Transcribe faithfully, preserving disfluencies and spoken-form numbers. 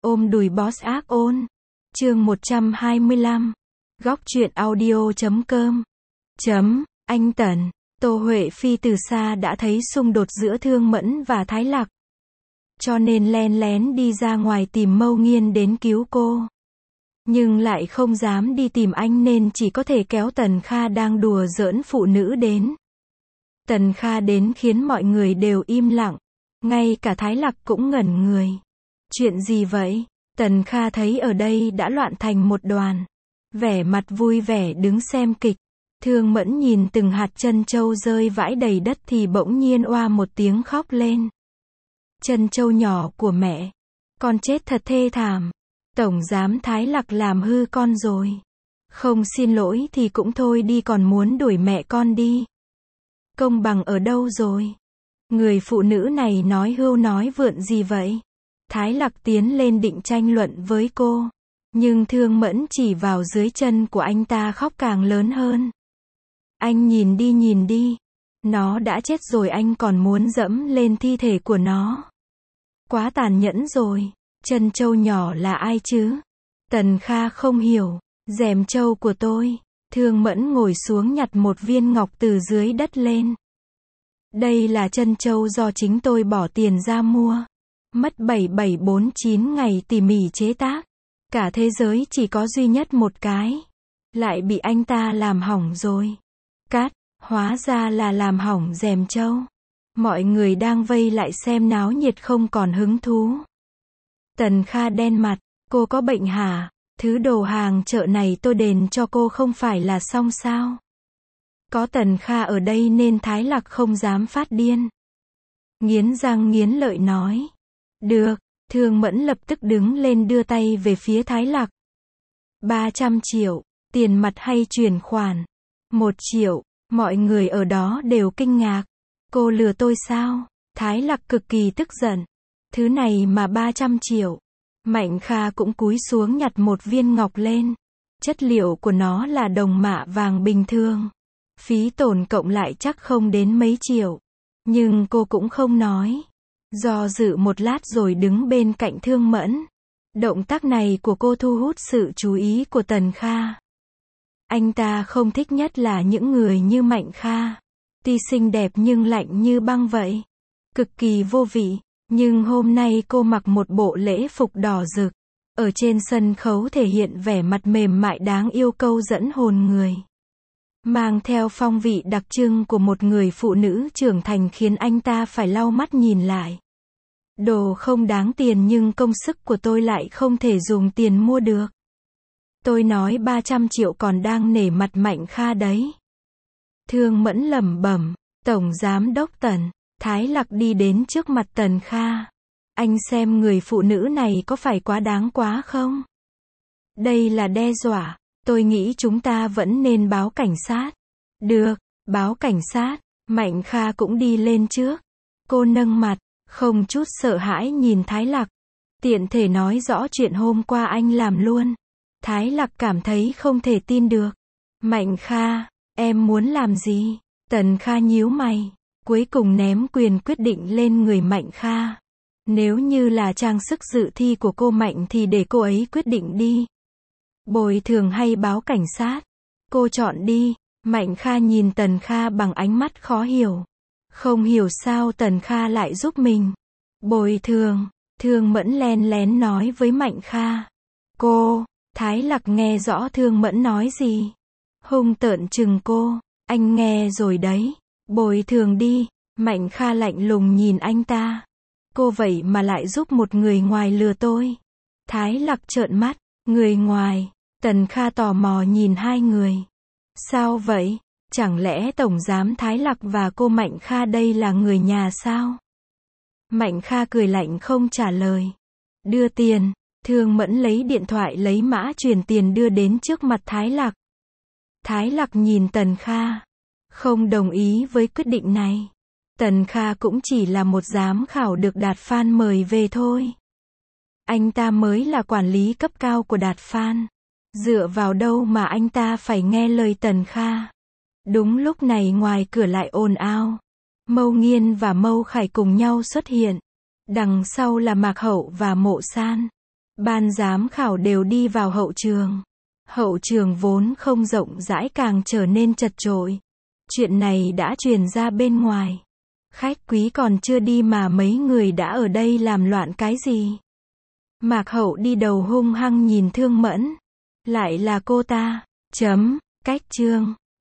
ôm đùi boss ác ôn. Chương một trăm hai mươi lăm. Góc truyện audio chấm com. Chấm, anh Tần. Tô Huệ Phi từ xa đã thấy xung đột giữa Thương Mẫn và Thái Lạc. Cho nên len lén đi ra ngoài tìm Mâu Nghiên đến cứu cô. Nhưng lại không dám đi tìm anh nên chỉ có thể kéo Tần Kha đang đùa giỡn phụ nữ đến. Tần Kha đến khiến mọi người đều im lặng. Ngay cả Thái Lạc cũng ngẩn người. Chuyện gì vậy? Tần Kha thấy ở đây đã loạn thành một đoàn. Vẻ mặt vui vẻ đứng xem kịch. Thương Mẫn nhìn từng hạt trân châu rơi vãi đầy đất thì bỗng nhiên oa một tiếng khóc lên. Trân châu nhỏ của mẹ. Con chết thật thê thảm. Tổng giám Thái Lạc làm hư con rồi. Không xin lỗi thì cũng thôi đi, còn muốn đuổi mẹ con đi. Công bằng ở đâu rồi? Người phụ nữ này nói hưu nói vượn gì vậy? Thái Lạc tiến lên định tranh luận với cô. Nhưng Thương Mẫn chỉ vào dưới chân của anh ta khóc càng lớn hơn. Anh nhìn đi nhìn đi. Nó đã chết rồi anh còn muốn dẫm lên thi thể của nó. Quá tàn nhẫn rồi. Trân châu nhỏ là ai chứ? Tần Kha không hiểu. Rèm châu của tôi. Thương Mẫn ngồi xuống nhặt một viên ngọc từ dưới đất lên. Đây là trân châu do chính tôi bỏ tiền ra mua. Mất bảy bảy bốn chín ngày tỉ mỉ chế tác. Cả thế giới chỉ có duy nhất một cái. Lại bị anh ta làm hỏng rồi. Cát, hóa ra là làm hỏng rèm châu. Mọi người đang vây lại xem náo nhiệt không còn hứng thú. Tần Kha đen mặt, cô có bệnh hả? Thứ đồ hàng chợ này tôi đền cho cô không phải là xong sao? Có Tần Kha ở đây nên Thái Lạc không dám phát điên. Nghiến răng nghiến lợi nói. Được, Thương Mẫn lập tức đứng lên đưa tay về phía Thái Lạc. ba trăm triệu, tiền mặt hay chuyển khoản? một triệu, mọi người ở đó đều kinh ngạc. Cô lừa tôi sao? Thái Lạc cực kỳ tức giận. Thứ này mà ba trăm triệu. Mạnh Kha cũng cúi xuống nhặt một viên ngọc lên. Chất liệu của nó là đồng mạ vàng bình thường. Phí tổn cộng lại chắc không đến mấy triệu. Nhưng cô cũng không nói. Do dự một lát rồi đứng bên cạnh Thương Mẫn. Động tác này của cô thu hút sự chú ý của Tần Kha. Anh ta không thích nhất là những người như Mạnh Kha. Tuy xinh đẹp nhưng lạnh như băng vậy. Cực kỳ vô vị. Nhưng hôm nay cô mặc một bộ lễ phục đỏ rực. Ở trên sân khấu thể hiện vẻ mặt mềm mại đáng yêu câu dẫn hồn người. Mang theo phong vị đặc trưng của một người phụ nữ trưởng thành khiến anh ta phải lau mắt nhìn lại. Đồ không đáng tiền nhưng công sức của tôi lại không thể dùng tiền mua được. Tôi nói ba trăm triệu còn đang nể mặt Mạnh Kha đấy. Thương Mẫn lẩm bẩm. Tổng giám đốc Tần. Thái Lạc đi đến trước mặt Tần Kha. Anh xem người phụ nữ này có phải quá đáng quá không? Đây là đe dọa. Tôi nghĩ chúng ta vẫn nên báo cảnh sát. Được, báo cảnh sát. Mạnh Kha cũng đi lên trước. Cô nâng mặt, không chút sợ hãi nhìn Thái Lạc. Tiện thể nói rõ chuyện hôm qua anh làm luôn. Thái Lạc cảm thấy không thể tin được. Mạnh Kha, em muốn làm gì? Tần Kha nhíu mày. Cuối cùng ném quyền quyết định lên người Mạnh Kha. Nếu như là trang sức dự thi của cô Mạnh thì để cô ấy quyết định đi. Bồi thường hay báo cảnh sát? Cô chọn đi. Mạnh Kha nhìn Tần Kha bằng ánh mắt khó hiểu. Không hiểu sao Tần Kha lại giúp mình. Bồi thường. Thương Mẫn len lén nói với Mạnh Kha. Cô, Thái Lạc nghe rõ Thương Mẫn nói gì. Hung tợn chừng cô. Anh nghe rồi đấy. Bồi thường đi. Mạnh Kha lạnh lùng nhìn anh ta. Cô vậy mà lại giúp một người ngoài lừa tôi. Thái Lạc trợn mắt. Người ngoài. Tần Kha tò mò nhìn hai người. Sao vậy? Chẳng lẽ Tổng giám Thái Lạc và cô Mạnh Kha đây là người nhà sao? Mạnh Kha cười lạnh không trả lời. Đưa tiền. Thương Mẫn lấy điện thoại lấy mã chuyển tiền đưa đến trước mặt Thái Lạc. Thái Lạc nhìn Tần Kha. Không đồng ý với quyết định này. Tần Kha cũng chỉ là một giám khảo được Đạt Phan mời về thôi. Anh ta mới là quản lý cấp cao của Đạt Phan. Dựa vào đâu mà anh ta phải nghe lời Tần Kha. Đúng lúc này ngoài cửa lại ồn ào. Mâu Nghiên và Mâu Khải cùng nhau xuất hiện. Đằng sau là Mạc Hậu và Mộ San. Ban giám khảo đều đi vào hậu trường. Hậu trường vốn không rộng rãi càng trở nên chật chội. Chuyện này đã truyền ra bên ngoài. Khách quý còn chưa đi mà mấy người đã ở đây làm loạn cái gì? Mạc Hậu đi đầu hung hăng nhìn Thương Mẫn. Lại là cô ta. Chấm. Cách chương.